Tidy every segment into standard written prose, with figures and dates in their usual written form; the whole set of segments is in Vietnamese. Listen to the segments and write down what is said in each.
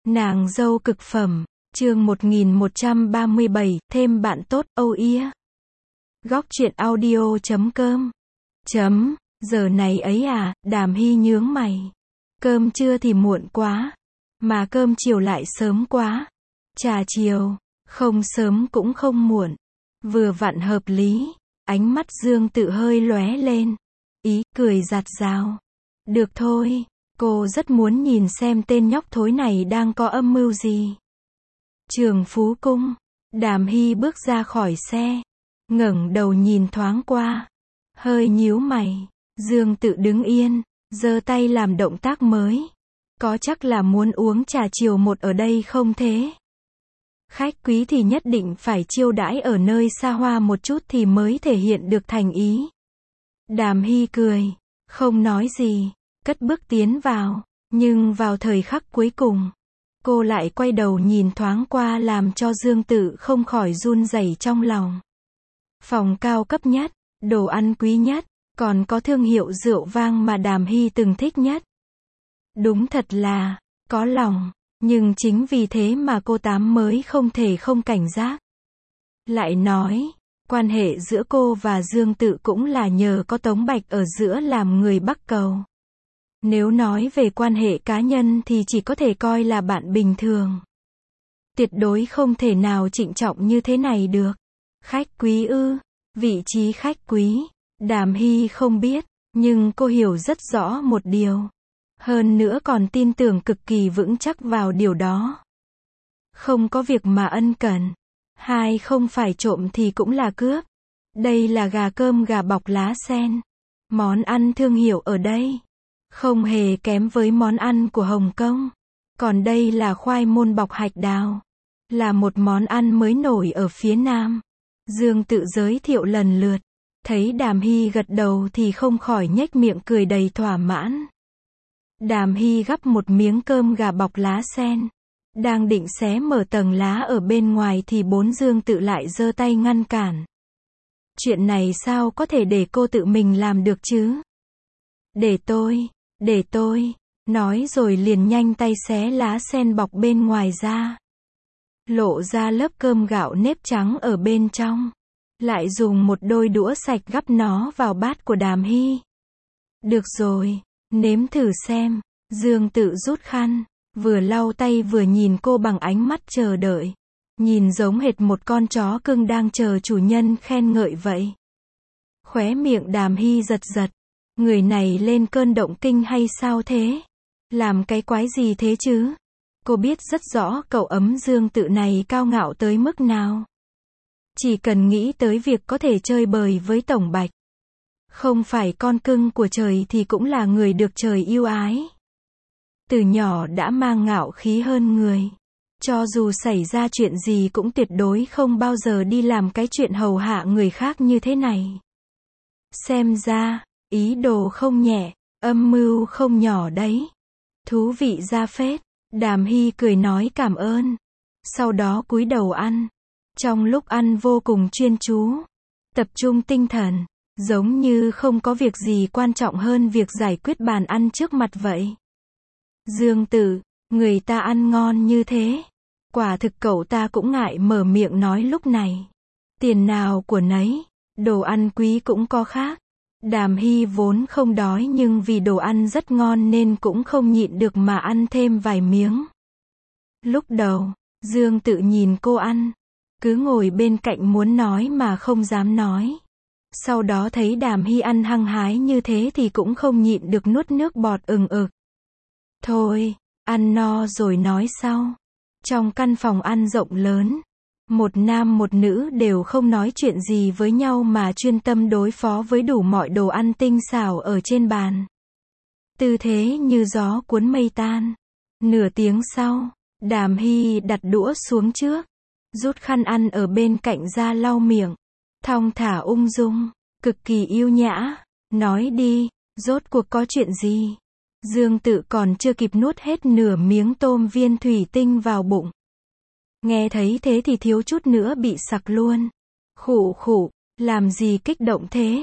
Nàng dâu cực phẩm, chương 1137, thêm bạn tốt, âu yea. Góc truyện audio.com. Giờ này ấy à, Đàm Hy nhướng mày. Cơm trưa thì muộn quá, mà cơm chiều lại sớm quá. Trà chiều, không sớm cũng không muộn. Vừa vặn hợp lý, ánh mắt Dương Tự hơi lóe lên. Ý cười giạt rào. Được thôi, cô rất muốn nhìn xem tên nhóc thối này đang có âm mưu gì. Trường Phú Cung, Đàm Hy bước ra khỏi xe, ngẩng đầu nhìn thoáng qua, hơi nhíu mày. Dương Tự đứng yên, giơ tay làm động tác mới. Có chắc là muốn uống trà chiều một ở đây không thế? Khách quý thì nhất định phải chiêu đãi ở nơi xa hoa một chút thì mới thể hiện được thành ý. Đàm Hy cười, không nói gì, cất bước tiến vào, nhưng vào thời khắc cuối cùng, cô lại quay đầu nhìn thoáng qua làm cho Dương Tự không khỏi run rẩy trong lòng. Phòng cao cấp nhất, đồ ăn quý nhất, còn có thương hiệu rượu vang mà Đàm Hy từng thích nhất. Đúng thật là, có lòng, nhưng chính vì thế mà cô Tám mới không thể không cảnh giác. Lại nói, quan hệ giữa cô và Dương Tự cũng là nhờ có Tống Bạch ở giữa làm người bắc cầu. Nếu nói về quan hệ cá nhân thì chỉ có thể coi là bạn bình thường. Tuyệt đối không thể nào trịnh trọng như thế này được. Khách quý ư? Vị trí khách quý, Đàm Hy không biết, nhưng cô hiểu rất rõ một điều. Hơn nữa còn tin tưởng cực kỳ vững chắc vào điều đó. Không có việc mà ân cần. Hai không phải trộm thì cũng là cướp. Đây là gà cơm gà bọc lá sen. Món ăn thương hiệu ở đây không hề kém với món ăn của Hồng Kông. Còn đây là khoai môn bọc hạch đào. Là một món ăn mới nổi ở phía Nam. Dương Tự giới thiệu lần lượt. Thấy Đàm Hy gật đầu thì không khỏi nhếch miệng cười đầy thỏa mãn. Đàm Hy gắp một miếng cơm gà bọc lá sen. Đang định xé mở tầng lá ở bên ngoài thì Dương Tự lại giơ tay ngăn cản. Chuyện này sao có thể để cô tự mình làm được chứ? Để tôi, nói rồi liền nhanh tay xé lá sen bọc bên ngoài ra. Lộ ra lớp cơm gạo nếp trắng ở bên trong. Lại dùng một đôi đũa sạch gắp nó vào bát của Đàm Hy. Được rồi, nếm thử xem. Dương Tự rút khăn, vừa lau tay vừa nhìn cô bằng ánh mắt chờ đợi. Nhìn giống hệt một con chó cưng đang chờ chủ nhân khen ngợi vậy. Khóe miệng Đàm Hy giật giật. Người này lên cơn động kinh hay sao thế? Làm cái quái gì thế chứ? Cô biết rất rõ cậu ấm Dương Tự này cao ngạo tới mức nào. Chỉ cần nghĩ tới việc có thể chơi bời với Tổng Bạch. Không phải con cưng của trời thì cũng là người được trời yêu ái. Từ nhỏ đã mang ngạo khí hơn người. Cho dù xảy ra chuyện gì cũng tuyệt đối không bao giờ đi làm cái chuyện hầu hạ người khác như thế này. Xem ra, ý đồ không nhẹ, âm mưu không nhỏ đấy. Thú vị ra phết. Đàm Hy cười nói cảm ơn. Sau đó cúi đầu ăn. Trong lúc ăn vô cùng chuyên chú. Tập trung tinh thần. Giống như không có việc gì quan trọng hơn việc giải quyết bàn ăn trước mặt vậy. Dương Tự, người ta ăn ngon như thế. Quả thực cậu ta cũng ngại mở miệng nói lúc này. Tiền nào của nấy. Đồ ăn quý cũng có khác. Đàm Hy vốn không đói nhưng vì đồ ăn rất ngon nên cũng không nhịn được mà ăn thêm vài miếng. Lúc đầu, Dương Tự nhìn cô ăn. Cứ ngồi bên cạnh muốn nói mà không dám nói. Sau đó thấy Đàm Hy ăn hăng hái như thế thì cũng không nhịn được nuốt nước bọt ừng ực. Thôi, ăn no rồi nói sau. Trong căn phòng ăn rộng lớn, một nam một nữ đều không nói chuyện gì với nhau mà chuyên tâm đối phó với đủ mọi đồ ăn tinh xảo ở trên bàn. Tư thế như gió cuốn mây tan. Nửa tiếng sau, Đàm Hy đặt đũa xuống trước, rút khăn ăn ở bên cạnh ra lau miệng, thong thả ung dung, cực kỳ yêu nhã. Nói đi, rốt cuộc có chuyện gì? Dương Tự còn chưa kịp nuốt hết nửa miếng tôm viên thủy tinh vào bụng. Nghe thấy thế thì thiếu chút nữa bị sặc luôn. Khụ khụ, làm gì kích động thế?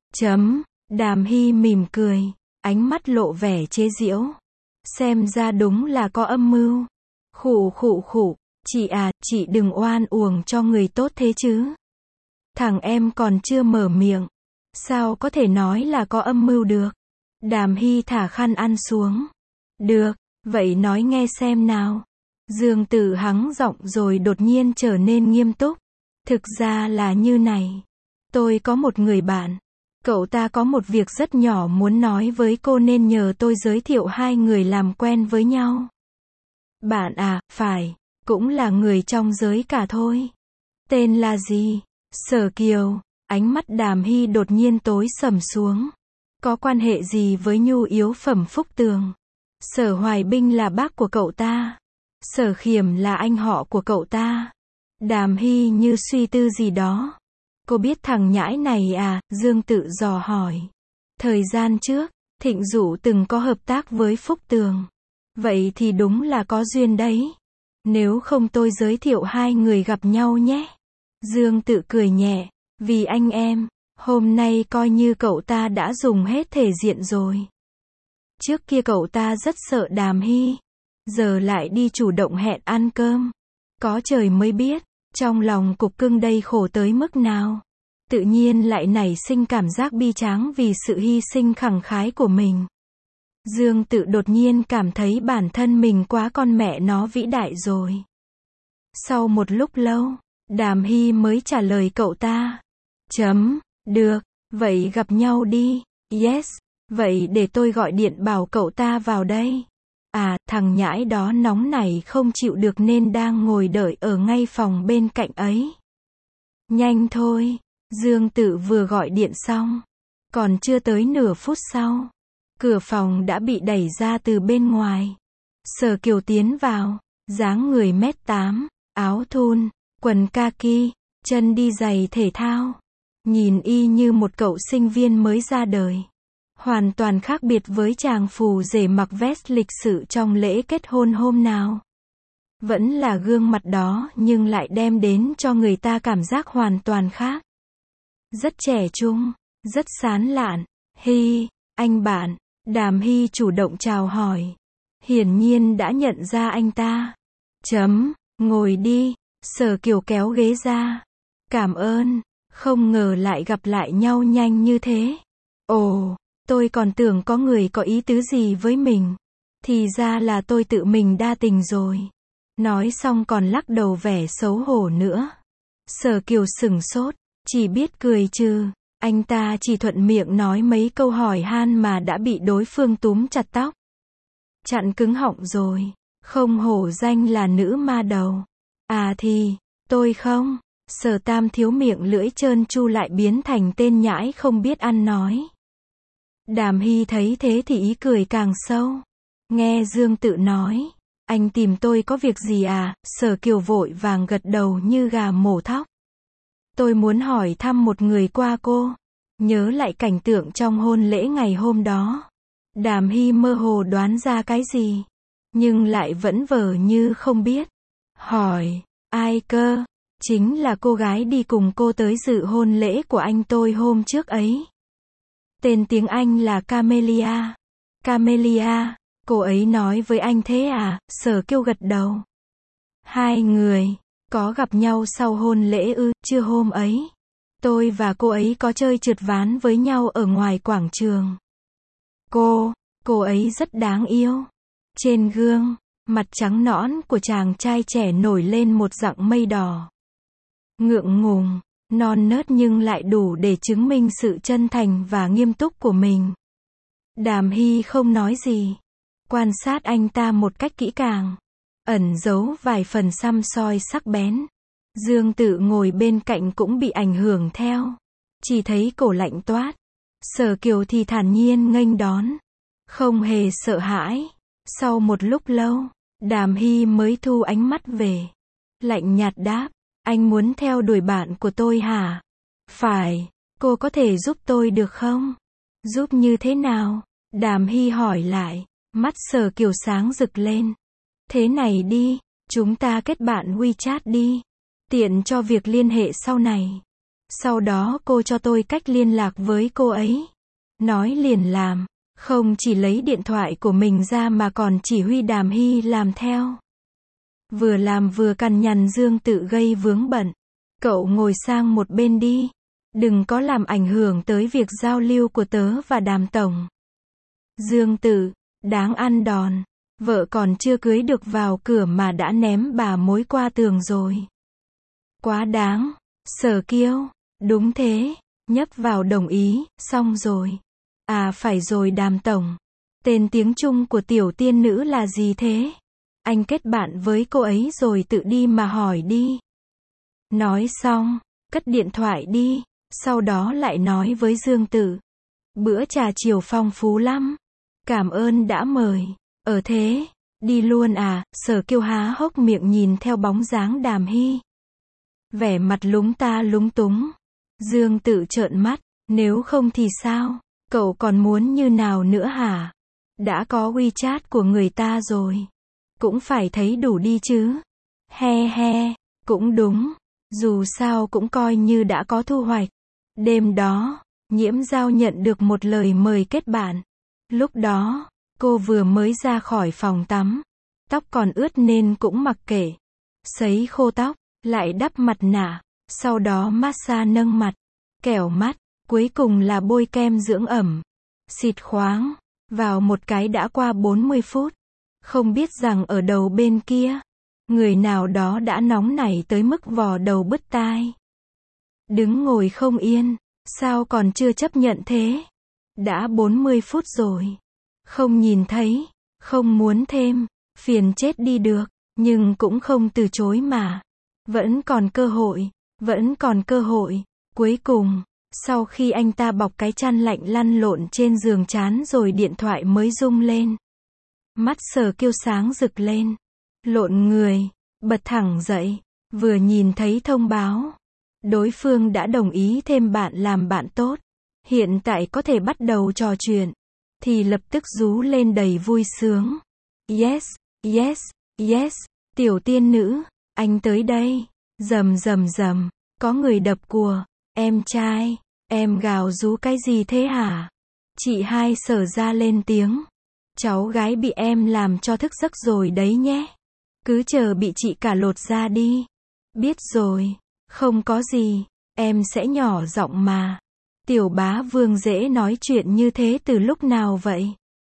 Đàm Hy mỉm cười, ánh mắt lộ vẻ chế giễu. Xem ra đúng là có âm mưu. Khụ khụ khụ, chị à, chị đừng oan uổng cho người tốt thế chứ. Thằng em còn chưa mở miệng. Sao có thể nói là có âm mưu được? Đàm Hy thả khăn ăn xuống. Được, vậy nói nghe xem nào. Dương Tử hắng giọng rồi đột nhiên trở nên nghiêm túc. Thực ra là như này. Tôi có một người bạn. Cậu ta có một việc rất nhỏ muốn nói với cô nên nhờ tôi giới thiệu hai người làm quen với nhau. Bạn à, phải, cũng là người trong giới cả thôi. Tên là gì? Sở Kiều. Ánh mắt Đàm Hy đột nhiên tối sầm xuống. Có quan hệ gì với nhu yếu phẩm Phúc Tường? Sở Hoài Binh là bác của cậu ta. Sở Khiểm là anh họ của cậu ta. Đàm Hy như suy tư gì đó. Cô biết thằng nhãi này à? Dương Tự dò hỏi. Thời gian trước, Thịnh Dụ từng có hợp tác với Phúc Tường. Vậy thì đúng là có duyên đấy. Nếu không tôi giới thiệu hai người gặp nhau nhé. Dương Tự cười nhẹ. Vì anh em, hôm nay coi như cậu ta đã dùng hết thể diện rồi. Trước kia cậu ta rất sợ Đàm Hy. Giờ lại đi chủ động hẹn ăn cơm. Có trời mới biết, trong lòng cục cưng đây khổ tới mức nào. Tự nhiên lại nảy sinh cảm giác bi tráng vì sự hy sinh khẳng khái của mình. Dương Tự đột nhiên cảm thấy bản thân mình quá con mẹ nó vĩ đại rồi. Sau một lúc lâu, Đàm Hy mới trả lời cậu ta. Được, vậy gặp nhau đi. Yes, vậy để tôi gọi điện bảo cậu ta vào đây. À, thằng nhãi đó nóng này không chịu được nên đang ngồi đợi ở ngay phòng bên cạnh ấy. Nhanh thôi. Dương Tự vừa gọi điện xong. Còn chưa tới nửa phút sau. Cửa phòng đã bị đẩy ra từ bên ngoài. Sở Kiều tiến vào. Dáng người 1m8, áo thun, quần kaki, chân đi giày thể thao. Nhìn y như một cậu sinh viên mới ra đời. Hoàn toàn khác biệt với chàng phù rể mặc vest lịch sự trong lễ kết hôn hôm nào. Vẫn là gương mặt đó nhưng lại đem đến cho người ta cảm giác hoàn toàn khác. Rất trẻ trung, rất sán lạn. Hy, anh bạn. Đàm Hy chủ động chào hỏi. Hiển nhiên đã nhận ra anh ta. Ngồi đi. Sở Kiều kéo ghế ra. Cảm ơn. Không ngờ lại gặp lại nhau nhanh như thế. Ồ, tôi còn tưởng có người có ý tứ gì với mình. Thì ra là tôi tự mình đa tình rồi. Nói xong còn lắc đầu vẻ xấu hổ nữa. Sở Kiều sửng sốt, chỉ biết cười trừ. Anh ta chỉ thuận miệng nói mấy câu hỏi han mà đã bị đối phương túm chặt tóc. Chặn cứng họng rồi. Không hổ danh là nữ ma đầu. À thì, tôi không. Sở Tam thiếu miệng lưỡi trơn tru lại biến thành tên nhãi không biết ăn nói. Đàm Hy thấy thế thì ý cười càng sâu. Nghe Dương Tự nói. Anh tìm tôi có việc gì à? Sở Kiều vội vàng gật đầu như gà mổ thóc. Tôi muốn hỏi thăm một người qua cô. Nhớ lại cảnh tượng trong hôn lễ ngày hôm đó. Đàm Hy mơ hồ đoán ra cái gì. Nhưng lại vẫn vờ như không biết. Hỏi, ai cơ? Chính là cô gái đi cùng cô tới dự hôn lễ của anh tôi hôm trước ấy. Tên tiếng Anh là Camelia. Camelia, cô ấy nói với anh thế à? Sở Kiều gật đầu. Hai người có gặp nhau sau hôn lễ ư? Chưa, hôm ấy tôi và cô ấy có chơi trượt ván với nhau ở ngoài quảng trường. Cô ấy rất đáng yêu. Trên gương mặt trắng nõn của chàng trai trẻ nổi lên một dặng mây đỏ. Ngượng ngùng, non nớt nhưng lại đủ để chứng minh sự chân thành và nghiêm túc của mình. Đàm Hy không nói gì. Quan sát anh ta một cách kỹ càng. Ẩn giấu vài phần săm soi sắc bén. Dương Tự ngồi bên cạnh cũng bị ảnh hưởng theo. Chỉ thấy cổ lạnh toát. Sở Kiều thì thản nhiên nghênh đón. Không hề sợ hãi. Sau một lúc lâu, Đàm Hy mới thu ánh mắt về. Lạnh nhạt đáp. Anh muốn theo đuổi bạn của tôi hả? Phải. Cô có thể giúp tôi được không? Giúp như thế nào? Đàm Hy hỏi lại. Mắt Sở Kiều sáng rực lên. Thế này đi, chúng ta kết bạn WeChat đi. Tiện cho việc liên hệ sau này. Sau đó cô cho tôi cách liên lạc với cô ấy. Nói liền làm. Không chỉ lấy điện thoại của mình ra mà còn chỉ huy Đàm Hy làm theo. Vừa làm vừa cằn nhằn Dương Tự gây vướng bận. Cậu ngồi sang một bên đi. Đừng có làm ảnh hưởng tới việc giao lưu của tớ và Đàm tổng. Dương Tự, đáng ăn đòn. Vợ còn chưa cưới được vào cửa mà đã ném bà mối qua tường rồi. Quá đáng. Sở Kiêu, đúng thế. Nhấp vào đồng ý, xong rồi. À phải rồi Đàm tổng. Tên tiếng Trung của tiểu tiên nữ là gì thế? Anh kết bạn với cô ấy rồi tự đi mà hỏi đi. Nói xong, cất điện thoại đi, sau đó lại nói với Dương Tự. Bữa trà chiều phong phú lắm. Cảm ơn đã mời. Thế, đi luôn à? Sở Kiêu há hốc miệng nhìn theo bóng dáng Đàm Hy. Vẻ mặt lúng ta lúng túng. Dương Tự trợn mắt, nếu không thì sao? Cậu còn muốn như nào nữa hả? Đã có WeChat của người ta rồi. Cũng phải thấy đủ đi chứ. He he, cũng đúng. Dù sao cũng coi như đã có thu hoạch. Đêm đó, Nhiễm Giao nhận được một lời mời kết bạn. Lúc đó, cô vừa mới ra khỏi phòng tắm. Tóc còn ướt nên cũng mặc kệ. Sấy khô tóc, lại đắp mặt nạ. Sau đó massage nâng mặt, kẻo mắt, cuối cùng là bôi kem dưỡng ẩm. Xịt khoáng, vào một cái đã qua 40 phút. Không biết rằng ở đầu bên kia, người nào đó đã nóng nảy tới mức vò đầu bứt tai. Đứng ngồi không yên, sao còn chưa chấp nhận thế? Đã 40 phút rồi. Không nhìn thấy, không muốn thêm, phiền chết đi được, nhưng cũng không từ chối mà. Vẫn còn cơ hội, vẫn còn cơ hội. Cuối cùng, sau khi anh ta bọc cái chăn lạnh lăn lộn trên giường chán rồi điện thoại mới rung lên. Mắt Sở Kiêu sáng rực lên. Lộn người, bật thẳng dậy, vừa nhìn thấy thông báo. Đối phương đã đồng ý thêm bạn làm bạn tốt. Hiện tại có thể bắt đầu trò chuyện. Thì lập tức rú lên đầy vui sướng. Yes, yes, yes, tiểu tiên nữ, anh tới đây. Rầm rầm rầm, có người đập cùa. Em trai, em gào rú cái gì thế hả? Chị hai Sở ra lên tiếng. Cháu gái bị em làm cho thức giấc rồi đấy nhé. Cứ chờ bị chị cả lột ra đi. Biết rồi, không có gì, em sẽ nhỏ giọng mà. Tiểu bá vương dễ nói chuyện như thế từ lúc nào vậy?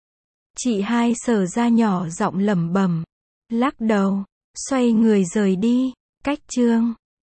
Chị hai Sở ra nhỏ giọng lẩm bẩm, lắc đầu, xoay người rời đi. Cách chương